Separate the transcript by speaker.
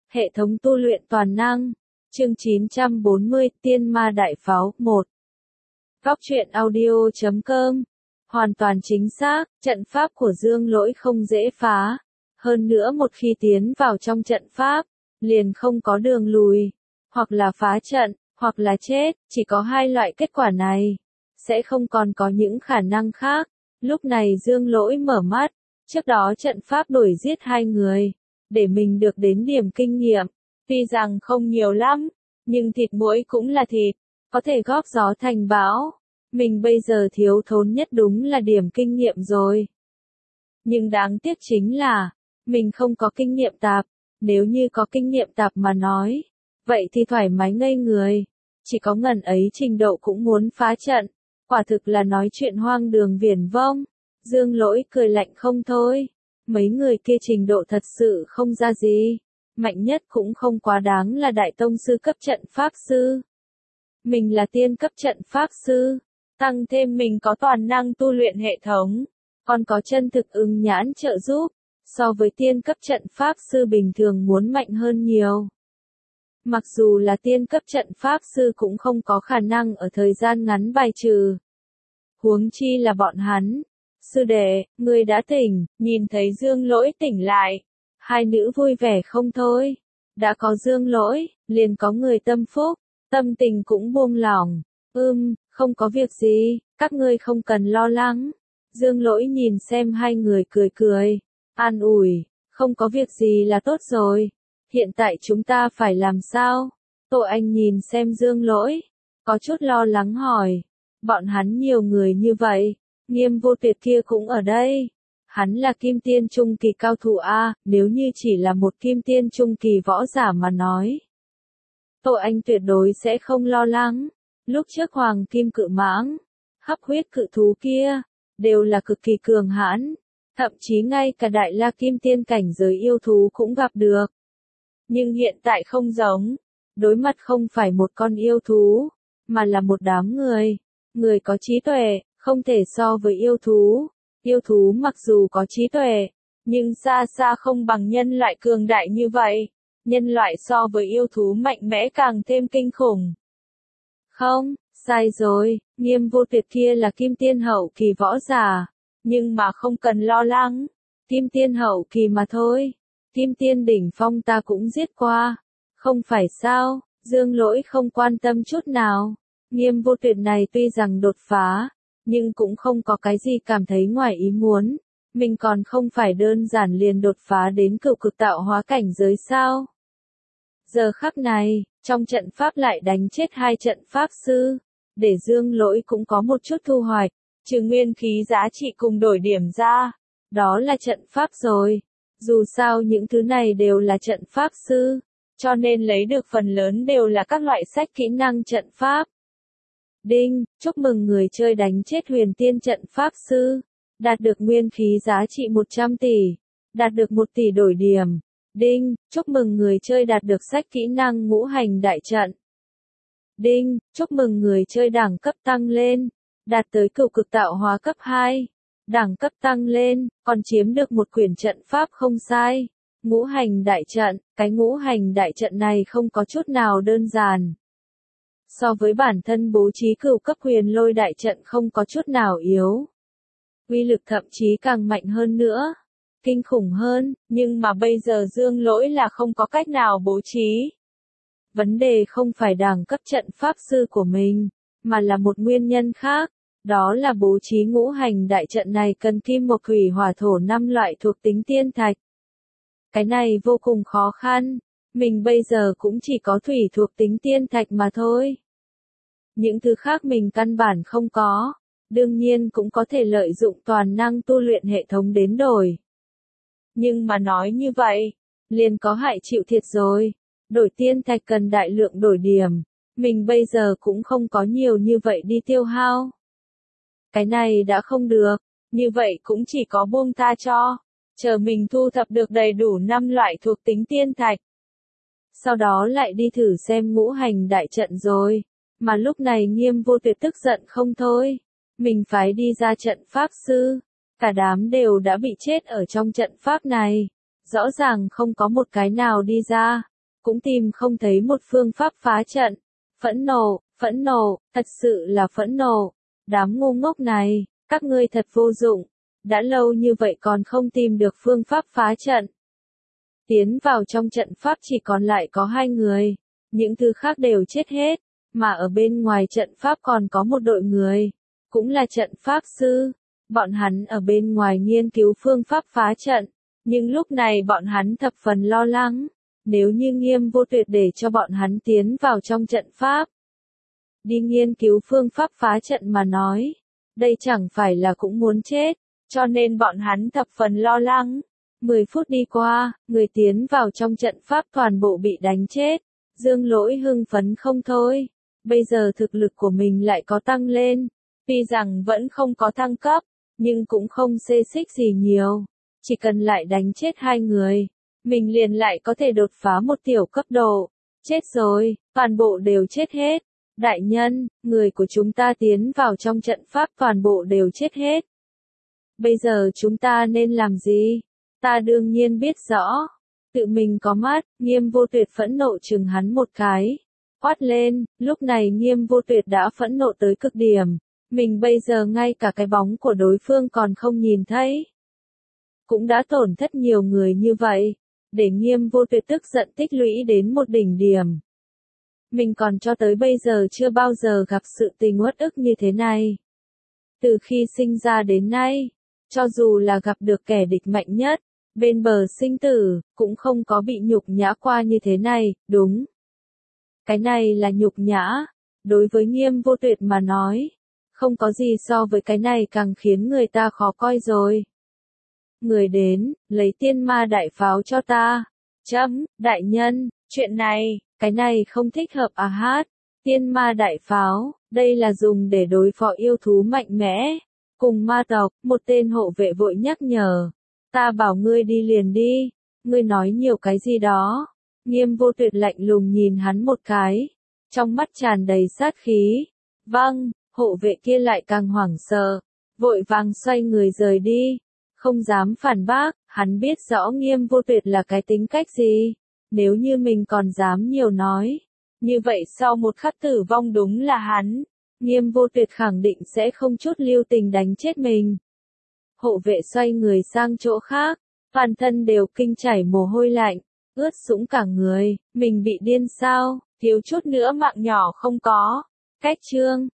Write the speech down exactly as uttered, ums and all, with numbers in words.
Speaker 1: Hệ thống tu luyện toàn năng. Chương chín trăm bốn mươi Tiên ma đại pháo một. Góc truyện audio chấm com. Hoàn toàn chính xác, trận pháp của Dương Lỗi không dễ phá. Hơn nữa một khi tiến vào trong trận pháp, liền không có đường lùi. Hoặc là phá trận, hoặc là chết, chỉ có hai loại kết quả này. Sẽ không còn có những khả năng khác. Lúc này Dương Lỗi mở mắt, trước đó trận pháp đuổi giết hai người, để mình được đến điểm kinh nghiệm. Tuy rằng không nhiều lắm, nhưng thịt muỗi cũng là thịt, có thể góp gió thành bão. Mình bây giờ thiếu thốn nhất đúng là điểm kinh nghiệm rồi. Nhưng đáng tiếc chính là, mình không có kinh nghiệm tạp. Nếu như có kinh nghiệm tạp mà nói, vậy thì thoải mái ngây người. Chỉ có ngần ấy trình độ cũng muốn phá trận. Quả thực là nói chuyện hoang đường viển vông. Dương Lỗi cười lạnh không thôi. Mấy người kia trình độ thật sự không ra gì. Mạnh nhất cũng không quá đáng là đại tông sư cấp trận pháp sư. Mình là tiên cấp trận pháp sư. Tăng thêm mình có toàn năng tu luyện hệ thống. Còn có chân thực ưng nhãn trợ giúp. So với tiên cấp trận pháp sư bình thường muốn mạnh hơn nhiều. Mặc dù là tiên cấp trận pháp sư cũng không có khả năng ở thời gian ngắn bài trừ. Huống chi là bọn hắn. Sư đệ, ngươi đã tỉnh, nhìn thấy Dương Lỗi tỉnh lại. Hai nữ vui vẻ không thôi. Đã có Dương Lỗi, liền có người tâm phúc, tâm tình cũng buông lỏng. Ưm, không có việc gì, các ngươi không cần lo lắng. Dương Lỗi nhìn xem hai người cười cười, an ủi, không có việc gì là tốt rồi. Hiện tại chúng ta phải làm sao? Tô Anh nhìn xem Dương Lỗi, có chút lo lắng hỏi. Bọn hắn nhiều người như vậy, Nghiêm Vô Tuyệt kia cũng ở đây. Hắn là kim tiên trung kỳ cao thủ A, nếu như chỉ là một kim tiên trung kỳ võ giả mà nói. Tô Anh tuyệt đối sẽ không lo lắng. Lúc trước Hoàng Kim Cự Mãng, hấp huyết cự thú kia, đều là cực kỳ cường hãn. Thậm chí ngay cả đại la kim tiên cảnh giới yêu thú cũng gặp được. Nhưng hiện tại không giống. Đối mặt không phải một con yêu thú, mà là một đám người. Người có trí tuệ, không thể so với yêu thú. Yêu thú mặc dù có trí tuệ, nhưng xa xa không bằng nhân loại cường đại như vậy. Nhân loại so với yêu thú mạnh mẽ càng thêm kinh khủng. Không, sai rồi, Nghiêm Vô Tuyệt kia là kim tiên hậu kỳ võ giả. Nhưng mà không cần lo lắng. Kim tiên hậu kỳ mà thôi. Kim tiên đỉnh phong ta cũng giết qua. Không phải sao, Dương Lỗi không quan tâm chút nào. Nghiêm Vô Tuyệt này tuy rằng đột phá, nhưng cũng không có cái gì cảm thấy ngoài ý muốn. Mình còn không phải đơn giản liền đột phá đến cựu cực tạo hóa cảnh giới sao. Giờ khắc này, trong trận pháp lại đánh chết hai trận pháp sư. Để Dương Lỗi cũng có một chút thu hoạch, trừ nguyên khí giá trị cùng đổi điểm ra. Đó là trận pháp rồi. Dù sao những thứ này đều là trận pháp sư, cho nên lấy được phần lớn đều là các loại sách kỹ năng trận pháp. Đinh, chúc mừng người chơi đánh chết huyền tiên trận pháp sư. Đạt được nguyên khí giá trị một trăm tỷ. Đạt được một tỷ đổi điểm. Đinh, chúc mừng người chơi đạt được sách kỹ năng ngũ hành đại trận. Đinh, chúc mừng người chơi đẳng cấp tăng lên. Đạt tới cửu cực tạo hóa cấp hai. Đẳng cấp tăng lên, còn chiếm được một quyển trận pháp không sai. Ngũ hành đại trận, cái ngũ hành đại trận này không có chút nào đơn giản. So với bản thân bố trí cửu cấp huyền lôi đại trận không có chút nào yếu. Uy lực thậm chí càng mạnh hơn nữa. Kinh khủng hơn, nhưng mà bây giờ Dương Lỗi là không có cách nào bố trí. Vấn đề không phải đẳng cấp trận pháp sư của mình, mà là một nguyên nhân khác. Đó là bố trí ngũ hành đại trận này cần kim mộc thủy hỏa thổ năm loại thuộc tính tiên thạch. Cái này vô cùng khó khăn. Mình bây giờ cũng chỉ có thủy thuộc tính tiên thạch mà thôi. Những thứ khác mình căn bản không có. Đương nhiên cũng có thể lợi dụng toàn năng tu luyện hệ thống đến đổi. Nhưng mà nói như vậy, liền có hại chịu thiệt rồi. Đổi tiên thạch cần đại lượng đổi điểm. Mình bây giờ cũng không có nhiều như vậy đi tiêu hao. Cái này đã không được, như vậy cũng chỉ có buông tha cho. Chờ mình thu thập được đầy đủ năm loại thuộc tính tiên thạch. Sau đó lại đi thử xem ngũ hành đại trận rồi. Mà lúc này Nghiêm Vô Tuyệt tức giận không thôi. Mình phải đi ra trận pháp sư. Cả đám đều đã bị chết ở trong trận pháp này. Rõ ràng không có một cái nào đi ra. cũng tìm không thấy một phương pháp phá trận. Phẫn nộ, phẫn nộ, thật sự là phẫn nộ. Đám ngu ngốc này, các ngươi thật vô dụng. Đã lâu như vậy còn không tìm được phương pháp phá trận. Tiến vào trong trận pháp chỉ còn lại có hai người. Những thứ khác đều chết hết. Mà ở bên ngoài trận pháp còn có một đội người. Cũng là trận pháp sư. Bọn hắn ở bên ngoài nghiên cứu phương pháp phá trận. Nhưng lúc này bọn hắn thập phần lo lắng. Nếu như Nghiêm Vô Tuyệt để cho bọn hắn tiến vào trong trận pháp. Đi nghiên cứu phương pháp phá trận mà nói. Đây chẳng phải là cũng muốn chết. Cho nên bọn hắn thập phần lo lắng. Mười phút đi qua, người tiến vào trong trận pháp toàn bộ bị đánh chết. Dương Lỗi hưng phấn không thôi. Bây giờ thực lực của mình lại có tăng lên. Tuy rằng vẫn không có thăng cấp, nhưng cũng không xê xích gì nhiều. Chỉ cần lại đánh chết hai người, mình liền lại có thể đột phá một tiểu cấp độ. Chết rồi, toàn bộ đều chết hết. Đại nhân, người của chúng ta tiến vào trong trận pháp toàn bộ đều chết hết. Bây giờ chúng ta nên làm gì? Ta đương nhiên biết rõ. Tự mình có mắt, Nghiêm Vô Tuyệt phẫn nộ chừng hắn một cái. Quát lên, lúc này Nghiêm Vô Tuyệt đã phẫn nộ tới cực điểm. Mình bây giờ ngay cả cái bóng của đối phương còn không nhìn thấy. Cũng đã tổn thất nhiều người như vậy. Để Nghiêm Vô Tuyệt tức giận tích lũy đến một đỉnh điểm. Mình còn cho tới bây giờ chưa bao giờ gặp sự tình uất ức như thế này. Từ khi sinh ra đến nay, cho dù là gặp được kẻ địch mạnh nhất, bên bờ sinh tử, cũng không có bị nhục nhã qua như thế này, đúng. Cái này là nhục nhã. Đối với Nghiêm Vô Tuyệt mà nói, không có gì so với cái này càng khiến người ta khó coi rồi. Người đến, lấy tiên ma đại pháo cho ta. Chấm, đại nhân, chuyện này, cái này không thích hợp à hát. Tiên ma đại pháo, đây là dùng để đối phó yêu thú mạnh mẽ. Cùng ma tộc, một tên hộ vệ vội nhắc nhở. Ta bảo ngươi đi liền đi. Ngươi nói nhiều cái gì đó. Nghiêm Vô Tuyệt lạnh lùng nhìn hắn một cái. Trong mắt tràn đầy sát khí. Vâng, hộ vệ kia lại càng hoảng sợ. Vội vàng xoay người rời đi. Không dám phản bác, hắn biết rõ Nghiêm Vô Tuyệt là cái tính cách gì. Nếu như mình còn dám nhiều nói. Như vậy sau một khắc tử vong đúng là hắn. Nghiêm Vô Tuyệt khẳng định sẽ không chút lưu tình đánh chết mình. Hộ vệ xoay người sang chỗ khác. Toàn thân đều kinh chảy mồ hôi lạnh. Ướt sũng cả người. Mình bị điên sao? Thiếu chút nữa mạng nhỏ không có. Cách chương.